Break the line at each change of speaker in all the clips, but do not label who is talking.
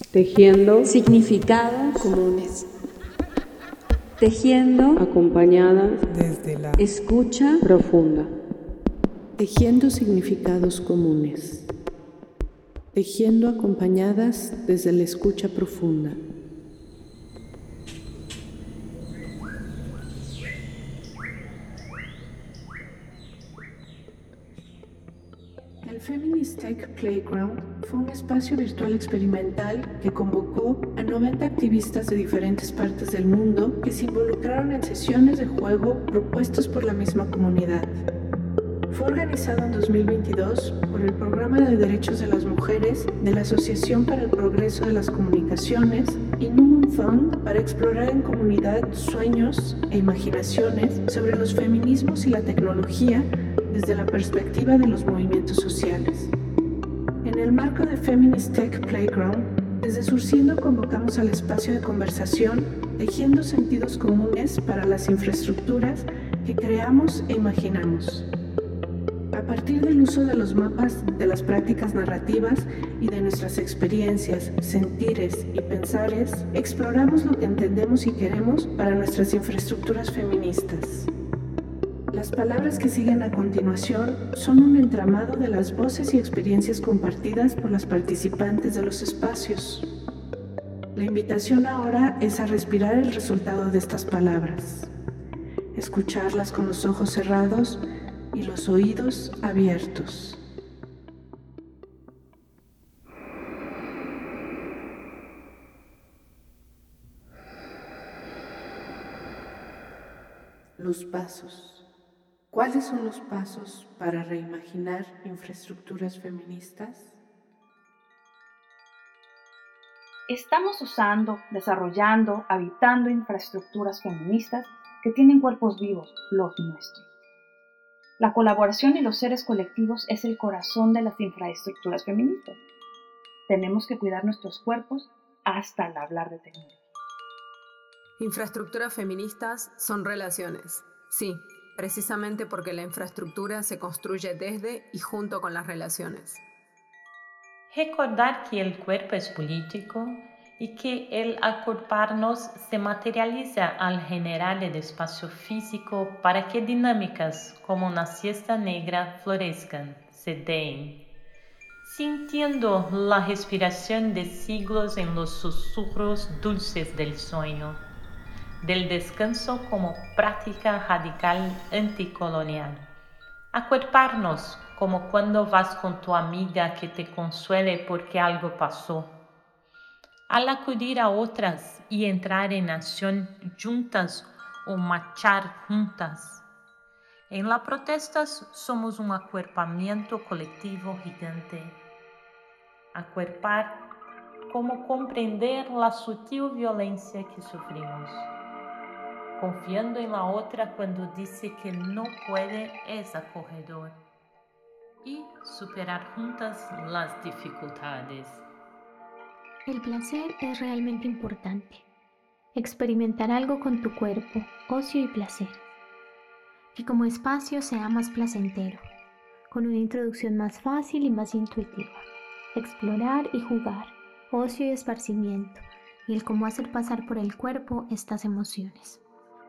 tejiendo
significados comunes, tejiendo
acompañadas
desde la
escucha
profunda,
tejiendo significados comunes, tejiendo acompañadas desde la escucha profunda. El Feminist Tech Playground fue un espacio virtual experimental que convocó a 90 activistas de diferentes partes del mundo que se involucraron en sesiones de juego propuestas por la misma comunidad. Fue organizado en 2022 por el Programa de Derechos de las Mujeres de la Asociación para el Progreso de las Comunicaciones y Newman Fund para explorar en comunidad sueños e imaginaciones sobre los feminismos y la tecnología desde la perspectiva de los movimientos sociales. En el marco de Feminist Tech Playground, desde Surciendo convocamos al espacio de conversación tejiendo sentidos comunes para las infraestructuras que creamos e imaginamos. A partir del uso de los mapas de las prácticas narrativas y de nuestras experiencias, sentires y pensares, exploramos lo que entendemos y queremos para nuestras infraestructuras feministas. Las palabras que siguen a continuación son un entramado de las voces y experiencias compartidas por las participantes de los espacios. La invitación ahora es a respirar el resultado de estas palabras, escucharlas con los ojos cerrados y los oídos abiertos. Los pasos. ¿Cuáles son los pasos para reimaginar infraestructuras feministas?
Estamos usando, desarrollando, habitando infraestructuras feministas que tienen cuerpos vivos, los nuestros. La colaboración y los seres colectivos es el corazón de las infraestructuras feministas. Tenemos que cuidar nuestros cuerpos hasta al hablar de tecnología.
Infraestructuras feministas son relaciones, sí, precisamente porque la infraestructura se construye desde y junto con las relaciones.
Recordar que el cuerpo es político y que el acorparnos se materializa al generar el espacio físico para que dinámicas como una siesta negra florezcan, se den, sintiendo la respiración de siglos en los susurros dulces del sueño, del descanso como práctica radical anticolonial. Acuerparnos como cuando vas con tu amiga que te consuele porque algo pasó. Al acudir a otras y entrar en acción juntas o marchar juntas. En las protestas somos un acuerpamiento colectivo gigante. Acuerpar como comprender la sutil violencia que sufrimos. Confiando en la otra cuando dice que no puede es acogedor. Y superar juntas las dificultades.
El placer es realmente importante. Experimentar algo con tu cuerpo, ocio y placer. Que como espacio sea más placentero, con una introducción más fácil y más intuitiva. Explorar y jugar, ocio y esparcimiento, y el cómo hacer pasar por el cuerpo estas emociones.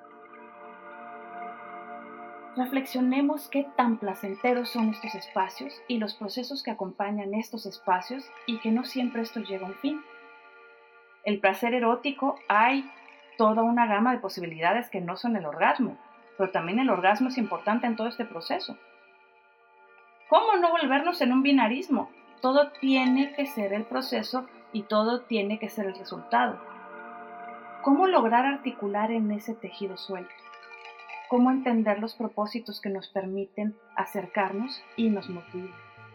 Reflexionemos qué tan placenteros son estos espacios y los procesos que acompañan estos espacios y que no siempre esto llega a un fin. El placer erótico, hay toda una gama de posibilidades que no son el orgasmo, pero también el orgasmo es importante en todo este proceso. ¿Cómo no volvernos en un binarismo? Todo tiene que ser el proceso y todo tiene que ser el resultado. ¿Cómo lograr articular en ese tejido suelto? ¿Cómo entender los propósitos que nos permiten acercarnos y nos motivan?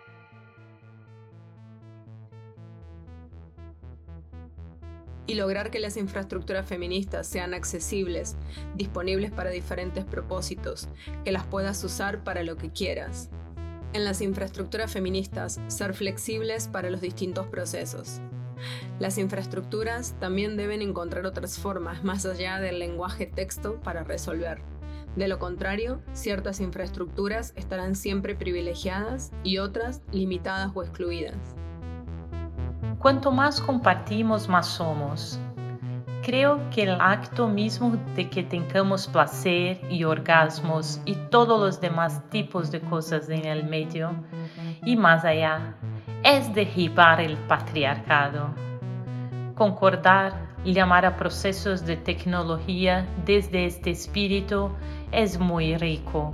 Y lograr que las infraestructuras feministas sean accesibles, disponibles para diferentes propósitos, que las puedas usar para lo que quieras. En las infraestructuras feministas, ser flexibles para los distintos procesos. Las infraestructuras también deben encontrar otras formas más allá del lenguaje texto para resolver. De lo contrario, ciertas infraestructuras estarán siempre privilegiadas y otras limitadas o excluidas.
Cuanto más compartimos, más somos. Creo que el acto mismo de que tengamos placer y orgasmos y todos los demás tipos de cosas en el medio y más allá es derribar el patriarcado. Concordar, llamar a procesos de tecnología desde este espíritu es muy rico.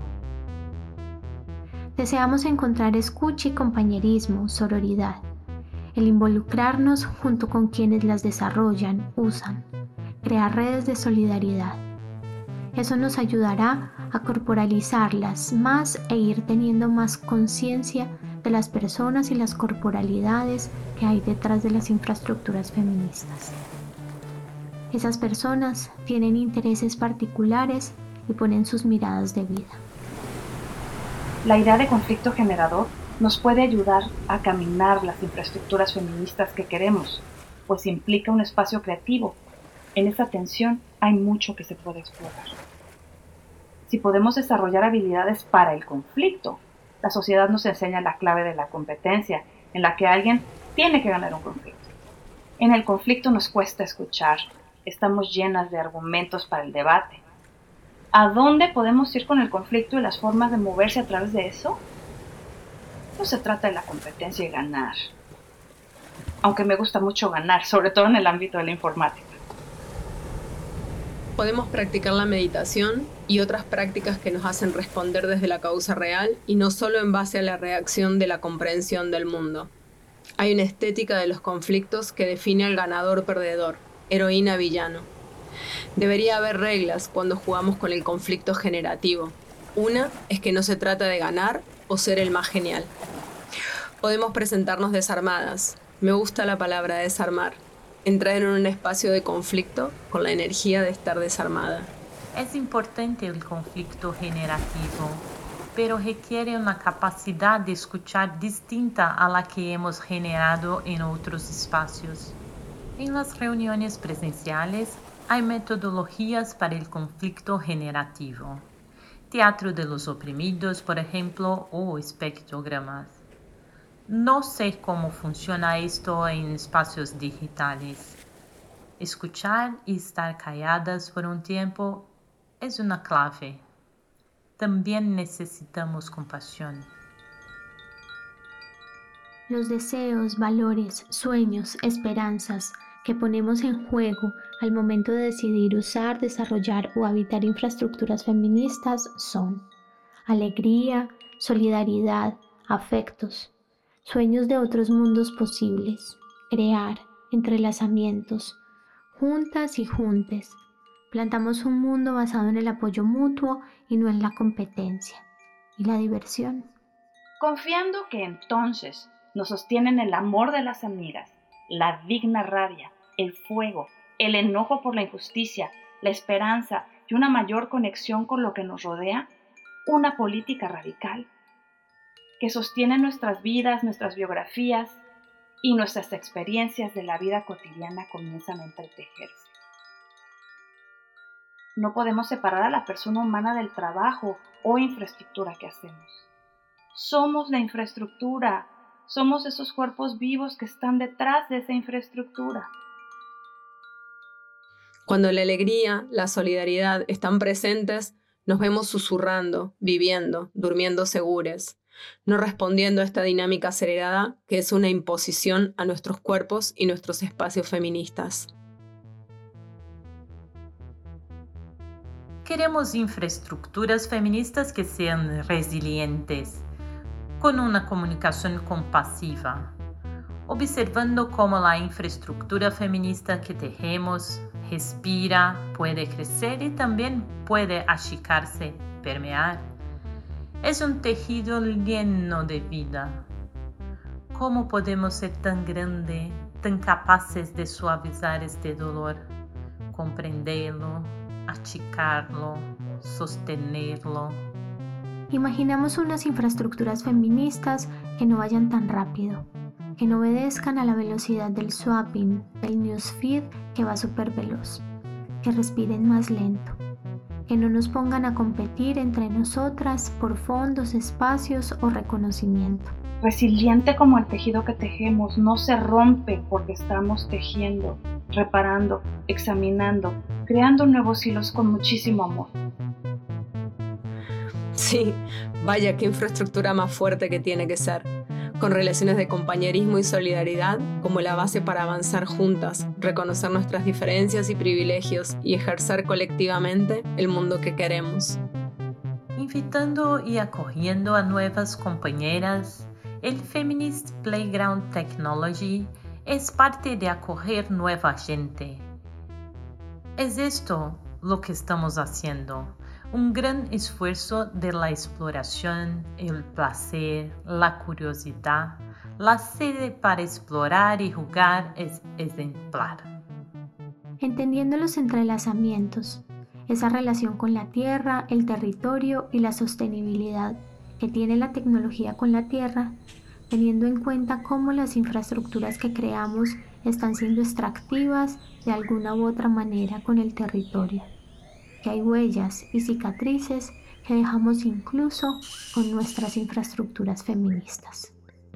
Deseamos encontrar escucha y compañerismo, sororidad, el involucrarnos junto con quienes las desarrollan, usan, crear redes de solidaridad. Eso nos ayudará a corporalizarlas más e ir teniendo más conciencia de las personas y las corporalidades que hay detrás de las infraestructuras feministas. Esas personas tienen intereses particulares y ponen sus miradas de vida.
La idea de conflicto generador nos puede ayudar a caminar las infraestructuras feministas que queremos, pues implica un espacio creativo. En esa tensión hay mucho que se puede explorar. Si podemos desarrollar habilidades para el conflicto, la sociedad nos enseña la clave de la competencia, en la que alguien tiene que ganar un conflicto. En el conflicto nos cuesta escuchar, estamos llenas de argumentos para el debate. ¿A dónde podemos ir con el conflicto y las formas de moverse a través de eso? No se trata de la competencia y ganar. Aunque me gusta mucho ganar, sobre todo en el ámbito de la informática.
Podemos practicar la meditación y otras prácticas que nos hacen responder desde la causa real y no solo en base a la reacción de la comprensión del mundo. Hay una estética de los conflictos que define al ganador-perdedor, heroína-villano. Debería haber reglas cuando jugamos con el conflicto generativo. Una es que no se trata de ganar o ser el más genial. Podemos presentarnos desarmadas. Me gusta la palabra desarmar. Entrar en un espacio de conflicto con la energía de estar desarmada.
Es importante el conflicto generativo, pero requiere una capacidad de escuchar distinta a la que hemos generado en otros espacios. En las reuniones presenciales hay metodologías para el conflicto generativo. Teatro de los oprimidos, por ejemplo, o espectrogramas. No sé cómo funciona esto en espacios digitales. Escuchar y estar calladas por un tiempo es una clave. También necesitamos compasión.
Los deseos, valores, sueños, esperanzas que ponemos en juego al momento de decidir usar, desarrollar o habitar infraestructuras feministas son alegría, solidaridad, afectos, sueños de otros mundos posibles, crear, entrelazamientos, juntas y juntes. Plantamos un mundo basado en el apoyo mutuo y no en la competencia y la diversión.
Confiando que entonces nos sostienen el amor de las amigas, la digna rabia, el fuego, el enojo por la injusticia, la esperanza y una mayor conexión con lo que nos rodea, una política radical que sostiene nuestras vidas, nuestras biografías y nuestras experiencias de la vida cotidiana comienzan a entretejerse. No podemos separar a la persona humana del trabajo o infraestructura que hacemos. Somos la infraestructura, somos esos cuerpos vivos que están detrás de esa infraestructura.
Cuando la alegría, la solidaridad están presentes, nos vemos susurrando, viviendo, durmiendo seguras, no respondiendo a esta dinámica acelerada que es una imposición a nuestros cuerpos y nuestros espacios feministas.
Queremos infraestructuras feministas que sean resilientes, con una comunicación compasiva, observando cómo la infraestructura feminista que tejemos respira, puede crecer y también puede achicarse, permear. Es un tejido lleno de vida. ¿Cómo podemos ser tan grandes, tan capaces de suavizar este dolor, comprenderlo, achicarlo, sostenerlo?
Imaginamos unas infraestructuras feministas que no vayan tan rápido, que no obedezcan a la velocidad del swapping, del newsfeed que va súper veloz, que respiren más lento, que no nos pongan a competir entre nosotras por fondos, espacios o reconocimiento.
Resiliente como el tejido que tejemos, no se rompe porque estamos tejiendo, reparando, examinando, creando nuevos hilos con muchísimo amor.
Sí, vaya qué infraestructura más fuerte que tiene que ser, con relaciones de compañerismo y solidaridad como la base para avanzar juntas, reconocer nuestras diferencias y privilegios y ejercer colectivamente el mundo que queremos.
Invitando y acogiendo a nuevas compañeras, el Feminist Playground Technology es parte de acoger nueva gente. Es esto lo que estamos haciendo, un gran esfuerzo de la exploración, el placer, la curiosidad. La sede para explorar y jugar es ejemplar.
Entendiendo los entrelazamientos, esa relación con la tierra, el territorio y la sostenibilidad que tiene la tecnología con la tierra, teniendo en cuenta cómo las infraestructuras que creamos están siendo extractivas de alguna u otra manera con el territorio, que hay huellas y cicatrices que dejamos incluso con nuestras infraestructuras feministas.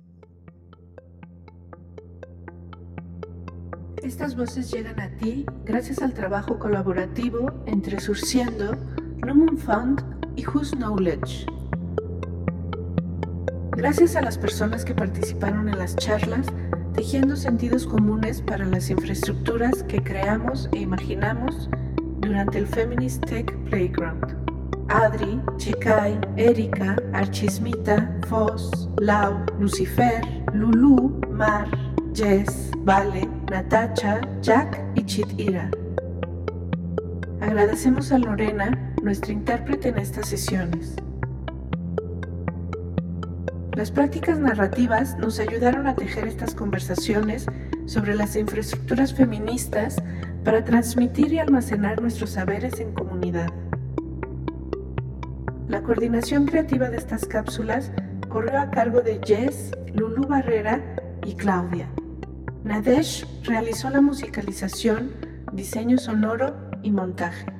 Estas voces llegan a ti gracias al trabajo colaborativo entre Surciendo, Lumen Fund y Whose Knowledge. Gracias a las personas que participaron en las charlas, tejiendo sentidos comunes para las infraestructuras que creamos e imaginamos durante el Feminist Tech Playground. Adri, Chikai, Erika, Archismita, Foz, Lau, Lucifer, Lulu, Mar, Jess, Vale, Natacha, Jack y Chitira. Agradecemos a Lorena, nuestra intérprete en estas sesiones. Las prácticas narrativas nos ayudaron a tejer estas conversaciones sobre las infraestructuras feministas para transmitir y almacenar nuestros saberes en comunidad. La coordinación creativa de estas cápsulas corrió a cargo de Jess, Lulu Barrera y Claudia. Nadesh realizó la musicalización, diseño sonoro y montaje.